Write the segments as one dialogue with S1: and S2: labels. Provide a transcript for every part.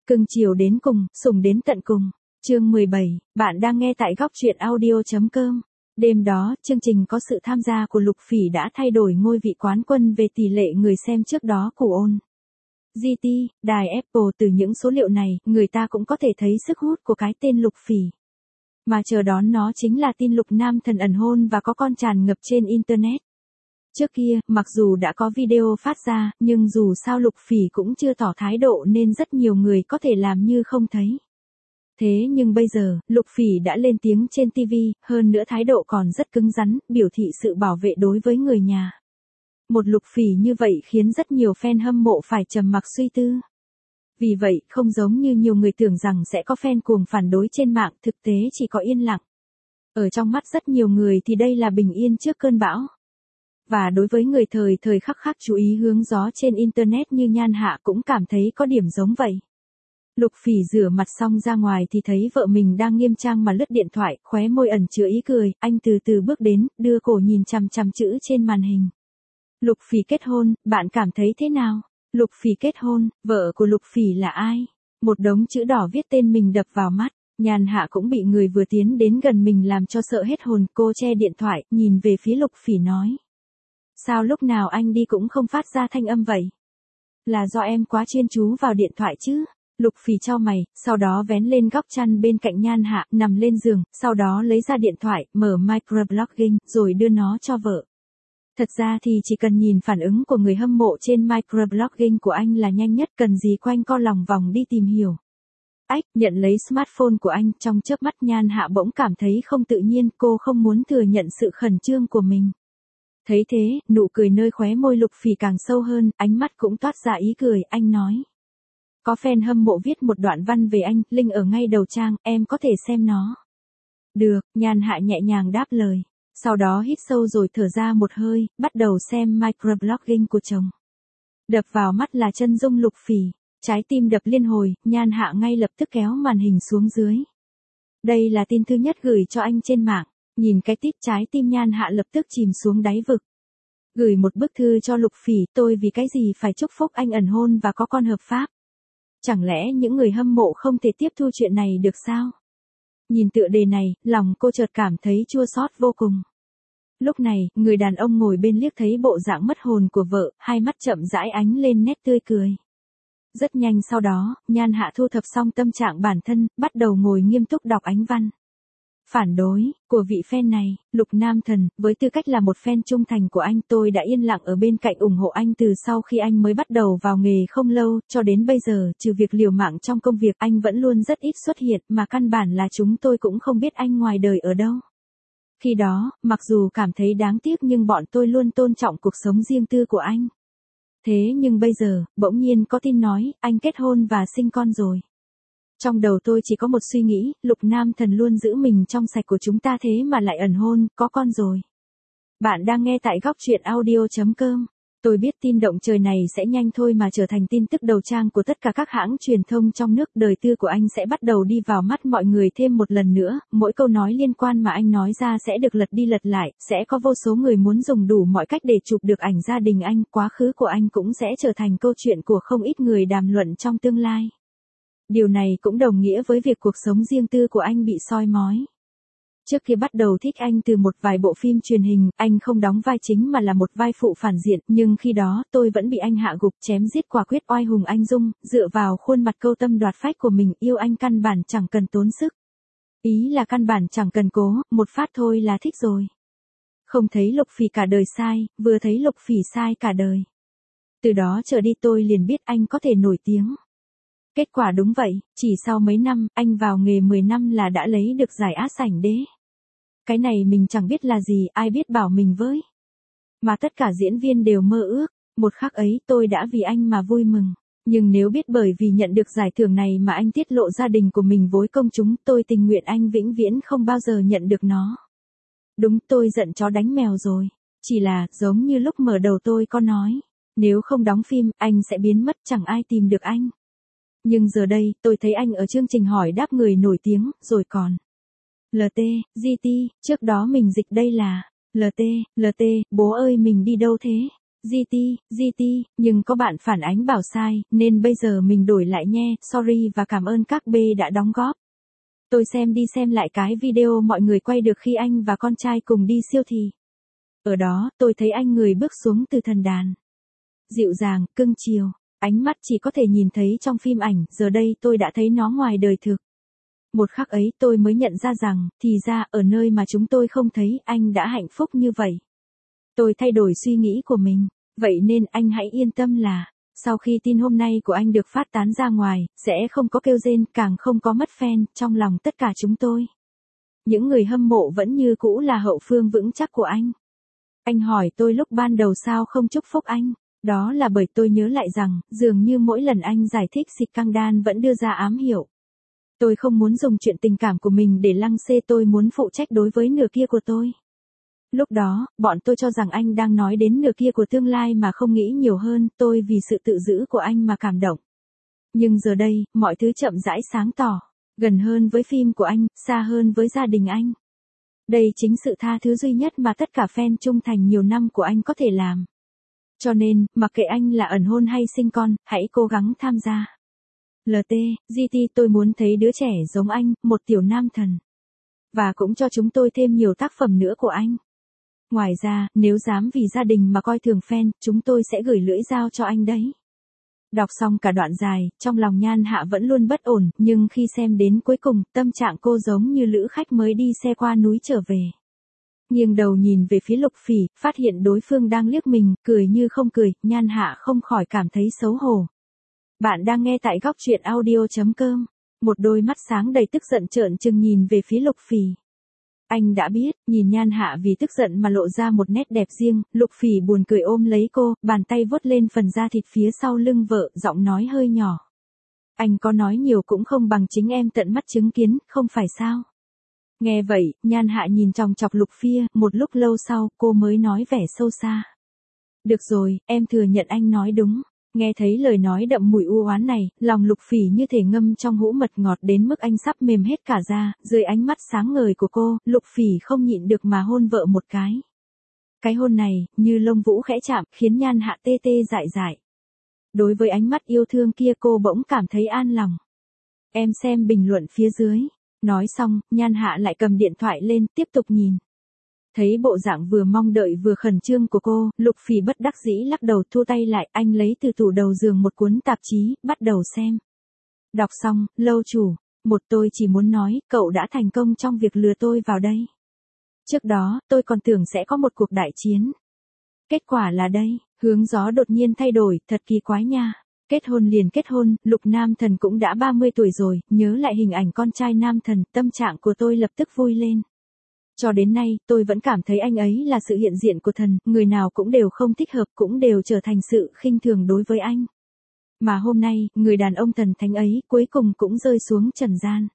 S1: Cưng chiều đến cùng, sủng đến tận cùng. Chương 17, bạn đang nghe tại góc truyện audio.com. Đêm đó, chương trình có sự tham gia của Lục Phỉ đã thay đổi ngôi vị quán quân về tỷ lệ người xem trước đó của On GT, đài Apple. Từ những số liệu này, người ta cũng có thể thấy sức hút của cái tên Lục Phỉ. Mà chờ đón nó chính là tin Lục Nam Thần ẩn hôn và có con tràn ngập trên Internet. Trước kia, mặc dù đã có video phát ra, nhưng dù sao Lục Phỉ cũng chưa tỏ thái độ nên rất nhiều người có thể làm như không thấy. Thế nhưng bây giờ, Lục Phỉ đã lên tiếng trên TV, hơn nữa thái độ còn rất cứng rắn, biểu thị sự bảo vệ đối với người nhà. Một Lục Phỉ như vậy khiến rất nhiều fan hâm mộ phải trầm mặc suy tư. Vì vậy, không giống như nhiều người tưởng rằng sẽ có fan cuồng phản đối trên mạng, thực tế chỉ có yên lặng. Ở trong mắt rất nhiều người thì đây là bình yên trước cơn bão. Và đối với người thời khắc chú ý hướng gió trên Internet như Nhan Hạ cũng cảm thấy có điểm giống vậy. Lục Phỉ rửa mặt xong ra ngoài thì thấy vợ mình đang nghiêm trang mà lướt điện thoại, khóe môi ẩn chứa ý cười, anh từ từ bước đến, đưa cổ nhìn chằm chằm chữ trên màn hình. Lục Phỉ kết hôn, bạn cảm thấy thế nào? Lục Phỉ kết hôn, vợ của Lục Phỉ là ai? Một đống chữ đỏ viết tên mình đập vào mắt. Nhan Hạ cũng bị người vừa tiến đến gần mình làm cho sợ hết hồn, cô che điện thoại, nhìn về phía Lục Phỉ nói. Sao lúc nào anh đi cũng không phát ra thanh âm vậy? Là do em quá chuyên chú vào điện thoại chứ? Lục Phỉ chau mày, sau đó vén lên góc chăn bên cạnh Nhan Hạ, nằm lên giường, sau đó lấy ra điện thoại, mở microblogging, rồi đưa nó cho vợ. Thật ra thì chỉ cần nhìn phản ứng của người hâm mộ trên microblogging của anh là nhanh nhất, cần gì quanh co lòng vòng đi tìm hiểu. Ách, nhận lấy smartphone của anh, trong chớp mắt Nhan Hạ bỗng cảm thấy không tự nhiên, cô không muốn thừa nhận sự khẩn trương của mình. Thấy thế, nụ cười nơi khóe môi Lục Phỉ càng sâu hơn, ánh mắt cũng toát ra ý cười, anh nói. Có fan hâm mộ viết một đoạn văn về anh, link ở ngay đầu trang, em có thể xem nó. Được, Nhan Hạ nhẹ nhàng đáp lời. Sau đó hít sâu rồi thở ra một hơi, bắt đầu xem microblogging của chồng. Đập vào mắt là chân dung Lục Phỉ, trái tim đập liên hồi, Nhan Hạ ngay lập tức kéo màn hình xuống dưới. Đây là tin thứ nhất gửi cho anh trên mạng. Nhìn cái tít trái tim Nhan Hạ lập tức chìm xuống đáy vực. Gửi một bức thư cho Lục Phỉ, tôi vì cái gì phải chúc phúc anh ẩn hôn và có con hợp pháp. Chẳng lẽ những người hâm mộ không thể tiếp thu chuyện này được sao? Nhìn tựa đề này, lòng cô chợt cảm thấy chua xót vô cùng. Lúc này, người đàn ông ngồi bên liếc thấy bộ dạng mất hồn của vợ, hai mắt chậm rãi ánh lên nét tươi cười. Rất nhanh sau đó, Nhan Hạ thu thập xong tâm trạng bản thân, bắt đầu ngồi nghiêm túc đọc ánh văn. Phản đối, của vị fan này, Lục Nam Thần, với tư cách là một fan trung thành của anh, tôi đã yên lặng ở bên cạnh ủng hộ anh từ sau khi anh mới bắt đầu vào nghề không lâu, cho đến bây giờ, trừ việc liều mạng trong công việc, anh vẫn luôn rất ít xuất hiện, mà căn bản là chúng tôi cũng không biết anh ngoài đời ở đâu. Khi đó, mặc dù cảm thấy đáng tiếc nhưng bọn tôi luôn tôn trọng cuộc sống riêng tư của anh. Thế nhưng bây giờ, bỗng nhiên có tin nói, anh kết hôn và sinh con rồi. Trong đầu tôi chỉ có một suy nghĩ, Lục Nam Thần luôn giữ mình trong sạch của chúng ta thế mà lại ẩn hôn, có con rồi. Bạn đang nghe tại góc truyện audio.com. Tôi biết tin động trời này sẽ nhanh thôi mà trở thành tin tức đầu trang của tất cả các hãng truyền thông trong nước. Đời tư của anh sẽ bắt đầu đi vào mắt mọi người thêm một lần nữa, mỗi câu nói liên quan mà anh nói ra sẽ được lật đi lật lại, sẽ có vô số người muốn dùng đủ mọi cách để chụp được ảnh gia đình anh, quá khứ của anh cũng sẽ trở thành câu chuyện của không ít người đàm luận trong tương lai. Điều này cũng đồng nghĩa với việc cuộc sống riêng tư của anh bị soi mói. Trước khi bắt đầu thích anh từ một vài bộ phim truyền hình, anh không đóng vai chính mà là một vai phụ phản diện, nhưng khi đó, tôi vẫn bị anh hạ gục chém giết quả quyết oai hùng anh dũng, dựa vào khuôn mặt câu tâm đoạt phách của mình, yêu anh căn bản chẳng cần tốn sức. Ý là căn bản chẳng cần cố, một phát thôi là thích rồi. Không thấy Lục Phỉ cả đời sai, vừa thấy Lục Phỉ sai cả đời. Từ đó trở đi tôi liền biết anh có thể nổi tiếng. Kết quả đúng vậy, chỉ sau mấy năm, anh vào nghề 10 năm là đã lấy được giải Á Sảnh Đế. Cái này mình chẳng biết là gì, ai biết bảo mình với. Mà tất cả diễn viên đều mơ ước, một khắc ấy tôi đã vì anh mà vui mừng. Nhưng nếu biết bởi vì nhận được giải thưởng này mà anh tiết lộ gia đình của mình với công chúng, tôi tình nguyện anh vĩnh viễn không bao giờ nhận được nó. Đúng, tôi giận chó đánh mèo rồi. Chỉ là, giống như lúc mở đầu tôi có nói, nếu không đóng phim, anh sẽ biến mất, chẳng ai tìm được anh. Nhưng giờ đây, tôi thấy anh ở chương trình hỏi đáp người nổi tiếng, rồi còn. LT, GT, trước đó mình dịch đây là, LT, bố ơi mình đi đâu thế? GT, nhưng có bạn phản ánh bảo sai, nên bây giờ mình đổi lại nhé, sorry và cảm ơn các B đã đóng góp. Tôi xem đi xem lại cái video mọi người quay được khi anh và con trai cùng đi siêu thị. Ở đó, tôi thấy anh người bước xuống từ thần đàn. Dịu dàng, cưng chiều, ánh mắt chỉ có thể nhìn thấy trong phim ảnh, giờ đây tôi đã thấy nó ngoài đời thực. Một khắc ấy tôi mới nhận ra rằng, thì ra, ở nơi mà chúng tôi không thấy, anh đã hạnh phúc như vậy. Tôi thay đổi suy nghĩ của mình, vậy nên anh hãy yên tâm là, sau khi tin hôm nay của anh được phát tán ra ngoài, sẽ không có kêu rên, càng không có mất fan, trong lòng tất cả chúng tôi. Những người hâm mộ vẫn như cũ là hậu phương vững chắc của anh. Anh hỏi tôi lúc ban đầu sao không chúc phúc anh, đó là bởi tôi nhớ lại rằng, dường như mỗi lần anh giải thích xịt căng đan vẫn đưa ra ám hiệu. Tôi không muốn dùng chuyện tình cảm của mình để lăng xê, tôi muốn phụ trách đối với nửa kia của tôi. Lúc đó, bọn tôi cho rằng anh đang nói đến nửa kia của tương lai mà không nghĩ nhiều hơn, tôi vì sự tự giữ của anh mà cảm động. Nhưng giờ đây, mọi thứ chậm rãi sáng tỏ, gần hơn với phim của anh, xa hơn với gia đình anh. Đây chính sự tha thứ duy nhất mà tất cả fan trung thành nhiều năm của anh có thể làm. Cho nên, mặc kệ anh là ẩn hôn hay sinh con, hãy cố gắng tham gia. LT, GT, tôi muốn thấy đứa trẻ giống anh, một tiểu nam thần. Và cũng cho chúng tôi thêm nhiều tác phẩm nữa của anh. Ngoài ra, nếu dám vì gia đình mà coi thường fan, chúng tôi sẽ gửi lưỡi dao cho anh đấy. Đọc xong cả đoạn dài, trong lòng Nhan Hạ vẫn luôn bất ổn, nhưng khi xem đến cuối cùng, tâm trạng cô giống như lữ khách mới đi xe qua núi trở về. Nghiêng đầu nhìn về phía Lục Phỉ, phát hiện đối phương đang liếc mình, cười như không cười, Nhan Hạ không khỏi cảm thấy xấu hổ. Bạn đang nghe tại góc truyện audio.com. Một đôi mắt sáng đầy tức giận trợn trừng nhìn về phía Lục Phỉ. Anh đã biết, nhìn Nhan Hạ vì tức giận mà lộ ra một nét đẹp riêng, Lục Phỉ buồn cười ôm lấy cô, bàn tay vuốt lên phần da thịt phía sau lưng vợ, giọng nói hơi nhỏ. Anh có nói nhiều cũng không bằng chính em tận mắt chứng kiến, không phải sao? Nghe vậy, Nhan Hạ nhìn chòng chọc Lục Phỉ, một lúc lâu sau, cô mới nói vẻ sâu xa. Được rồi, em thừa nhận anh nói đúng. Nghe thấy lời nói đậm mùi u oán này, lòng Lục Phỉ như thể ngâm trong hũ mật ngọt đến mức anh sắp mềm hết cả da, dưới ánh mắt sáng ngời của cô, Lục Phỉ không nhịn được mà hôn vợ một cái. Cái hôn này, như lông vũ khẽ chạm, khiến Nhan Hạ tê tê dại dại. Đối với ánh mắt yêu thương kia cô bỗng cảm thấy an lòng. Em xem bình luận phía dưới. Nói xong, Nhan Hạ lại cầm điện thoại lên, tiếp tục nhìn. Thấy bộ dạng vừa mong đợi vừa khẩn trương của cô, Lục Phỉ bất đắc dĩ lắc đầu thu tay lại, anh lấy từ tủ đầu giường một cuốn tạp chí, bắt đầu xem. Đọc xong, lâu chủ, tôi chỉ muốn nói, cậu đã thành công trong việc lừa tôi vào đây. Trước đó, tôi còn tưởng sẽ có một cuộc đại chiến. Kết quả là đây, hướng gió đột nhiên thay đổi, thật kỳ quái nha. Kết hôn liền kết hôn, Lục Nam Thần cũng đã 30 tuổi rồi, nhớ lại hình ảnh con trai Nam Thần, tâm trạng của tôi lập tức vui lên. Cho đến nay, tôi vẫn cảm thấy anh ấy là sự hiện diện của thần, người nào cũng đều không thích hợp, cũng đều trở thành sự khinh thường đối với anh. Mà hôm nay, người đàn ông thần thánh ấy, cuối cùng cũng rơi xuống trần gian.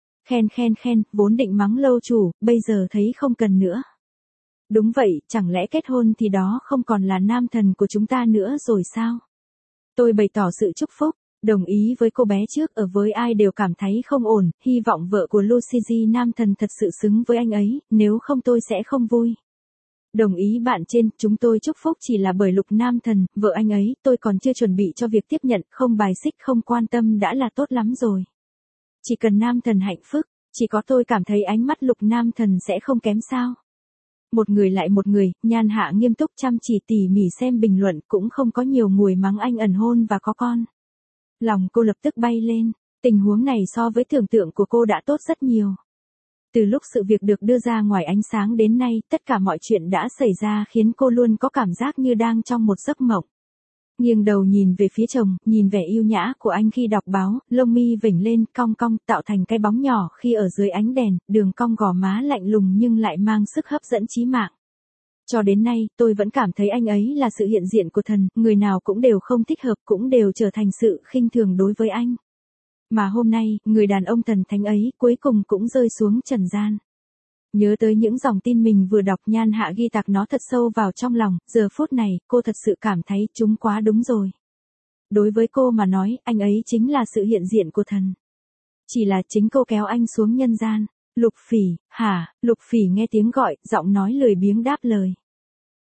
S1: Khen, vốn định mắng lâu chủ, bây giờ thấy không cần nữa. Đúng vậy, chẳng lẽ kết hôn thì đó không còn là nam thần của chúng ta nữa rồi sao? Tôi bày tỏ sự chúc phúc. Đồng ý với cô bé trước, ở với ai đều cảm thấy không ổn, hy vọng vợ của Lucigi Nam Thần thật sự xứng với anh ấy, nếu không tôi sẽ không vui. Đồng ý bạn trên, chúng tôi chúc phúc chỉ là bởi Lục Nam Thần, vợ anh ấy, tôi còn chưa chuẩn bị cho việc tiếp nhận, không bài xích không quan tâm đã là tốt lắm rồi. Chỉ cần Nam Thần hạnh phúc, chỉ có tôi cảm thấy ánh mắt Lục Nam Thần sẽ không kém sao. Một người lại một người, Nhan Hạ nghiêm túc chăm chỉ tỉ mỉ xem bình luận, cũng không có nhiều nguồi mắng anh ẩn hôn và có con. Lòng cô lập tức bay lên, tình huống này so với tưởng tượng của cô đã tốt rất nhiều. Từ lúc sự việc được đưa ra ngoài ánh sáng đến nay, tất cả mọi chuyện đã xảy ra khiến cô luôn có cảm giác như đang trong một giấc mộng. Nghiêng đầu nhìn về phía chồng, nhìn vẻ yêu nhã của anh khi đọc báo, lông mi vểnh lên, cong cong, tạo thành cái bóng nhỏ khi ở dưới ánh đèn, đường cong gò má lạnh lùng nhưng lại mang sức hấp dẫn chí mạng. Cho đến nay, tôi vẫn cảm thấy anh ấy là sự hiện diện của thần, người nào cũng đều không thích hợp, cũng đều trở thành sự khinh thường đối với anh. Mà hôm nay, người đàn ông thần thánh ấy, cuối cùng cũng rơi xuống trần gian. Nhớ tới những dòng tin mình vừa đọc, Nhan Hạ ghi tạc nó thật sâu vào trong lòng, giờ phút này, cô thật sự cảm thấy chúng quá đúng rồi. Đối với cô mà nói, anh ấy chính là sự hiện diện của thần. Chỉ là chính cô kéo anh xuống nhân gian. Lục Phỉ, hả? Lục Phỉ nghe tiếng gọi, giọng nói lười biếng đáp lời.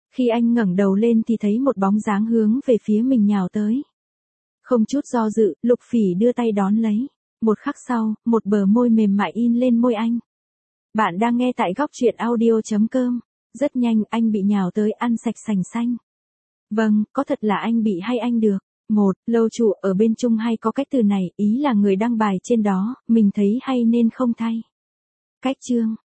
S1: Khi anh ngẩng đầu lên thì thấy một bóng dáng hướng về phía mình nhào tới. Không chút do dự, Lục Phỉ đưa tay đón lấy. Một khắc sau, một bờ môi mềm mại in lên môi anh. Bạn đang nghe tại góc truyện audio.com. Rất nhanh anh bị nhào tới ăn sạch sành xanh. Vâng, có thật là anh bị hay anh được. Lâu trụ ở bên Trung hay có cách từ này, ý là người đăng bài trên đó, mình thấy hay nên không thay. Cách chương.